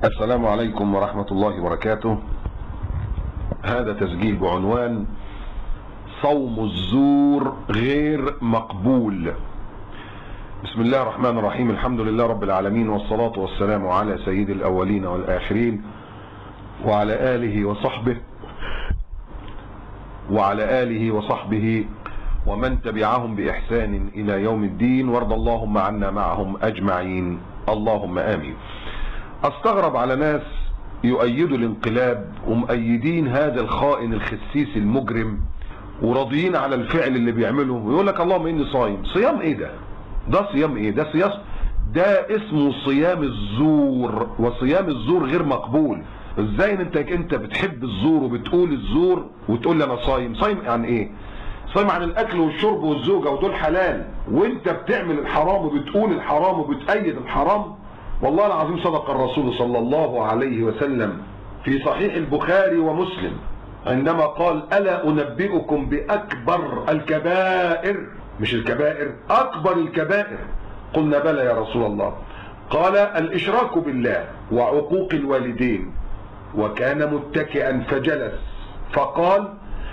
السلام عليكم ورحمة الله وبركاته. هذا تسجيل بعنوان صوم الزور غير مقبول. بسم الله الرحمن الرحيم، الحمد لله رب العالمين، والصلاة والسلام على سيد الأولين والآخرين وعلى آله وصحبه ومن تبعهم بإحسان إلى يوم الدين، وارض اللهم عنا معهم أجمعين، اللهم آمين. استغرب على ناس يؤيدوا الانقلاب ومؤيدين هذا الخائن الخسيس المجرم وراضيين على الفعل اللي بيعمله، ويقول لك اللهم اني صايم. صيام ايه ده؟ ده صيام ايه؟ ده صيام، ده اسمه صيام الزور، وصيام الزور غير مقبول. ازاي انت بتحب الزور وبتقول الزور وتقول لي انا صايم؟ صايم عن ايه؟ صايم عن الاكل والشرب والزوجه ودول حلال، وانت بتعمل الحرام وبتقول الحرام وبتأيد الحرام. والله العظيم صدق الرسول صلى الله عليه وسلم في صحيح البخاري ومسلم عندما قال: ألا أنبئكم بأكبر الكبائر، مش الكبائر، أكبر الكبائر. قلنا بلى يا رسول الله. قال: الإشراك بالله وعقوق الوالدين. وكان متكئا فجلس فقال: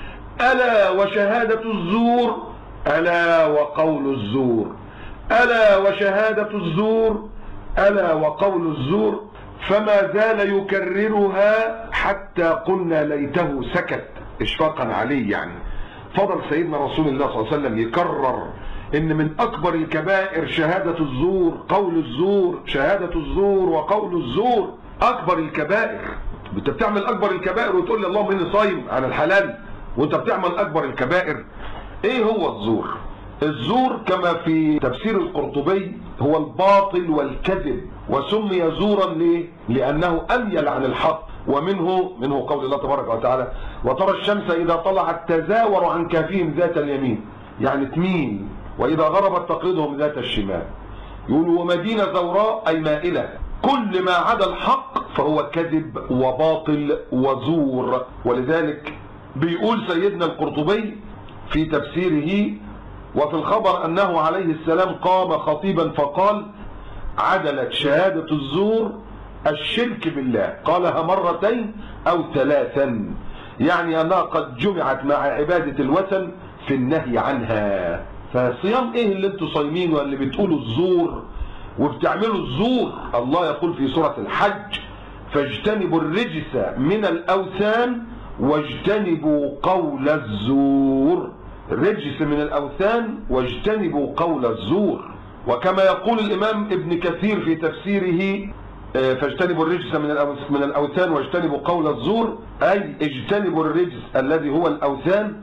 ألا وشهادة الزور، ألا وقول الزور، ألا وشهادة الزور، ألا وقول الزور. فما زال يكررها حتى قلنا ليته سكت، اشفاقا عليه. يعني فضل سيدنا رسول الله صلى الله عليه وسلم يكرر ان من اكبر الكبائر شهادة الزور، قول الزور، شهادة الزور وقول الزور، اكبر الكبائر. انت بتعمل اكبر الكبائر وتقول لي اللهم اني صايم عن الحلال وانت بتعمل اكبر الكبائر. ايه هو الزور؟ الزور كما في تفسير القرطبي هو الباطل والكذب، وسمي زورا ليه؟ لأنه أميل عن الحق. ومنه قول الله تبارك وتعالى: وترى الشمس إذا طلعت تزاور عن كافهم ذات اليمين، يعني تميل، وإذا غربت تقرضهم ذات الشمال. يقول: ومدينة زوراء أي مائلة. كل ما عدا الحق فهو كذب وباطل وزور. ولذلك بيقول سيدنا القرطبي في تفسيره: وفي الخبر أنه عليه السلام قام خطيبا فقال: عدلت شهادة الزور الشرك بالله، قالها مرتين أو ثلاثا، يعني أنها قد جمعت مع عبادة الوثن في النهي عنها. فصيام ايه اللي انتوا صايمين واللي بتقولوا الزور وبتعملوا الزور؟ الله يقول في سورة الحج: فاجتنبوا الرجس من الأوثان واجتنبوا قول الزور. رجس من الأوثان واجتنبوا قول الزور. وكما يقول الإمام ابن كثير في تفسيره: فاجتنبوا الرجس من الأوثان واجتنبوا قول الزور، أي اجتنبوا الرجس الذي هو الأوثان،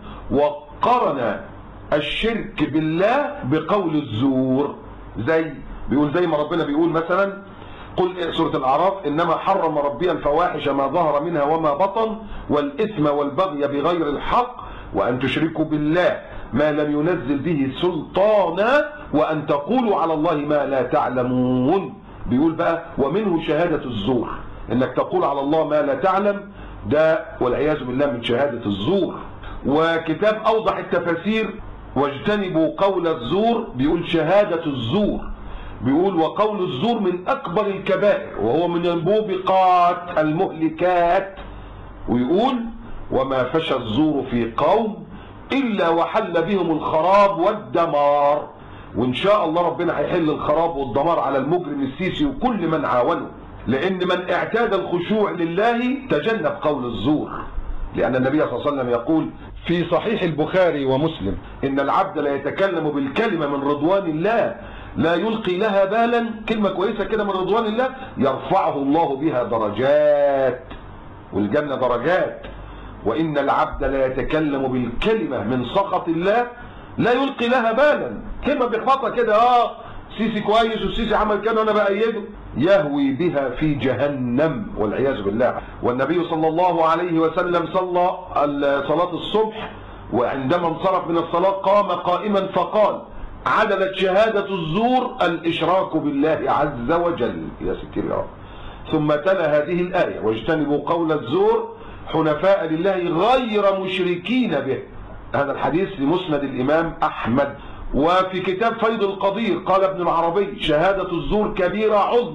وقرن الشرك بالله بقول الزور. زي ما ربنا بيقول مثلا: قل سورة الأعراف: إنما حرم ربي الفواحش ما ظهر منها وما بطن والإثم والبغي بغير الحق وأن تشركوا بالله ما لم ينزل به سلطانا وأن تقولوا على الله ما لا تعلمون. بيقول بقى: ومنه شهادة الزور، إنك تقول على الله ما لا تعلم، ده والعياذ بالله من شهادة الزور. وكتاب أوضح التفاسير واجتنبوا قول الزور بيقول شهادة الزور، بيقول: وقول الزور من أكبر الكبائر وهو من الموبقات المهلكات. ويقول: وما فشى الزور في قوم إلا وحل بهم الخراب والدمار. وإن شاء الله ربنا هيحل الخراب والدمار على المجرم السيسي وكل من عاونه، لأن من اعتاد الخشوع لله تجنب قول الزور. لأن النبي صلى الله عليه وسلم يقول في صحيح البخاري ومسلم: إن العبد لا يتكلم بالكلمة من رضوان الله لا يلقي لها بالا، كلمة كويسة كده من رضوان الله يرفعه الله بها درجات، والجنة درجات. وإن العبد لا يتكلم بالكلمة من سخط الله لا يلقي لها بالا، كلمة بيخبطها كده: سيسي كويس والسيسي عمل كده وانا بأيده، يهوي بها في جهنم والعياذ بالله. والنبي صلى الله عليه وسلم صلى صلاة الصبح، وعندما انصرف من الصلاة قام قائما فقال: عدلت شهادة الزور الإشراك بالله عز وجل. يا ستير يا رب. ثم تلا هذه الآية: واجتنبوا قول الزور حنفاء لله غير مشركين به. هذا الحديث لمسند الإمام أحمد. وفي كتاب فيض القدير قال ابن العربي: شهادة الزور كبيرة عظمى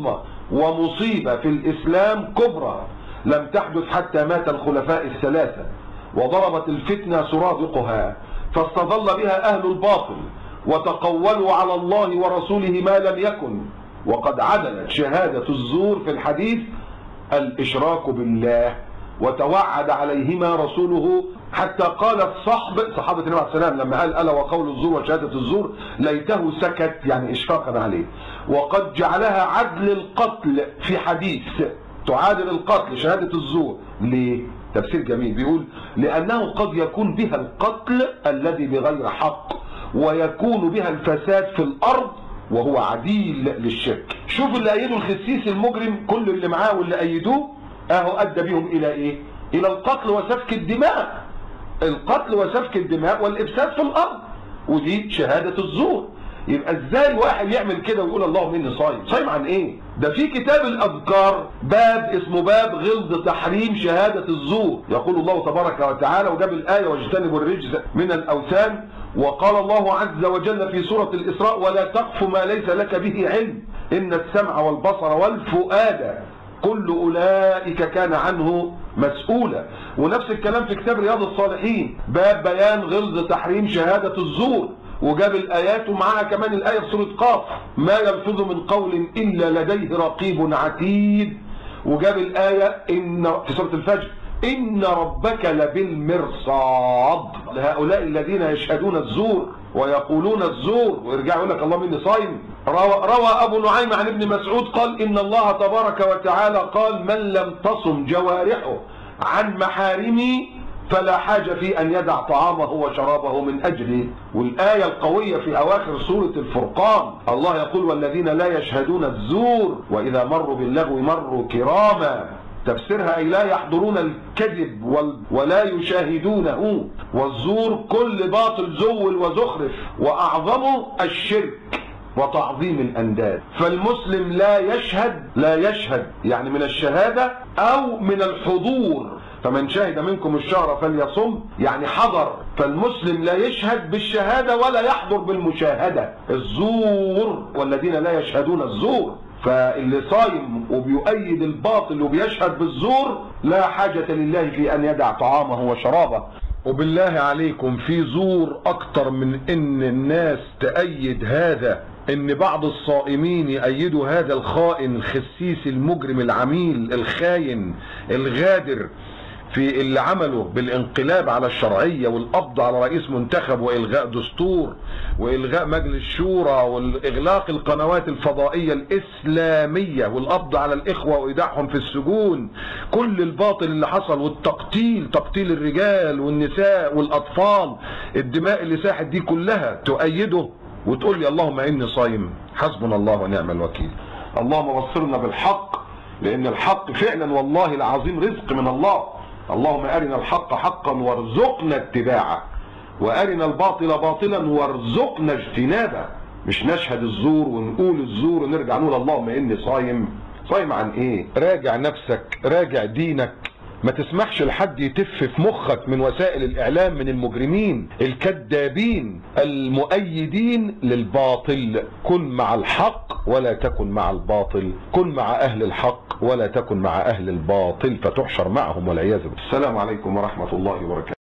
ومصيبة في الإسلام كبرى لم تحدث حتى مات الخلفاء الثلاثة، وضربت الفتنة سرادقها، فاستظل بها أهل الباطل وتقولوا على الله ورسوله ما لم يكن، وقد عدلت شهادة الزور في الحديث الإشراك بالله، وتوعد عليهما رسوله حتى قالت صحابة النبي عليه السلام لما قال ألا وقول الزور وشهادة الزور ليته سكت، يعني إشفاقا عليه، وقد جعلها عدل القتل في حديث، تعادل القتل شهادة الزور. ليه؟ تفسير جميل بيقول لأنه قد يكون بها القتل الذي بغير حق، ويكون بها الفساد في الأرض وهو عديل للشرك. شوف اللي أيدوا الخسيس المجرم، كل اللي معاه واللي أيدوه اهو ادى بهم الى ايه؟ الى القتل وسفك الدماء، القتل وسفك الدماء والافساد في الارض، ودي شهادة الزور. يبقى ازاي واحد يعمل كده ويقول اللهم اني صايم؟ صايم عن ايه؟ ده في كتاب الاذكار باب اسمه باب غلظ تحريم شهادة الزور، يقول الله تبارك وتعالى، وجاب الايه واجتنبوا الرجز من الاوثان، وقال الله عز وجل في سورة الاسراء ولا تقف ما ليس لك به علم ان السمع والبصر والفؤاد كل أولئك كان عنه مسؤولا. ونفس الكلام في كتاب رياض الصالحين باب بيان غلظ تحريم شهادة الزور، وجاب الآيات ومعها كمان الآية في سورة قاف ما يلفظ من قول إلا لديه رقيب عتيد، وجاب الآية في سورة الفجر إن ربك لبالمرصاد لهؤلاء الذين يشهدون الزور ويقولون الزور، ويرجع يقول لك اللهم اني صايم. روى ابو نعيم عن ابن مسعود قال ان الله تبارك وتعالى قال من لم تصم جوارحه عن محارمي فلا حاجة في ان يدع طعامه وشرابه من اجلي. والآية القوية في اواخر سورة الفرقان الله يقول والذين لا يشهدون الزور واذا مروا باللغو مروا كراما، تفسيرها أي لا يحضرون الكذب ولا يشاهدونه، والزور كل باطل زول وزخرف، وأعظمه الشرك وتعظيم الأنداد. فالمسلم لا يشهد يعني من الشهادة أو من الحضور، فمن شهد منكم الشهر فليصم يعني حضر. فالمسلم لا يشهد بالشهادة ولا يحضر بالمشاهدة، الزور والذين لا يشهدون الزور. فاللي صايم وبيؤيد الباطل وبيشهد بالزور لا حاجة لله في أن يدع طعامه وشرابه. وبالله عليكم في زور أكتر من إن الناس تأيد هذا، إن بعض الصائمين يأيدوا هذا الخائن الخسيس المجرم العميل الخاين الغادر في اللي عمله بالانقلاب على الشرعية والقبض على رئيس منتخب وإلغاء دستور وإلغاء مجلس شورى والإغلاق القنوات الفضائية الإسلامية والقبض على الإخوة وإيداعهم في السجون، كل الباطل اللي حصل والتقتيل، تقتيل الرجال والنساء والأطفال، الدماء اللي ساحت دي كلها تؤيده وتقول لي اللهم إني صايم؟ حسبنا الله ونعم الوكيل. اللهم بصرنا بالحق، لأن الحق فعلا والله العظيم رزق من الله. اللهم أرنا الحق حقا وارزقنا اتباعه، وأرنا الباطل باطلا وارزقنا اجتنابه. مش نشهد الزور ونقول الزور ونرجع نقول اللهم إني صايم. صايم عن إيه؟ راجع نفسك، راجع دينك، ما تسمحش لحد يتف في مخك من وسائل الإعلام من المجرمين الكذابين المؤيدين للباطل. كن مع الحق ولا تكن مع الباطل، كن مع أهل الحق ولا تكن مع أهل الباطل فتحشر معهم والعياذ بالله. السلام عليكم ورحمة الله وبركاته.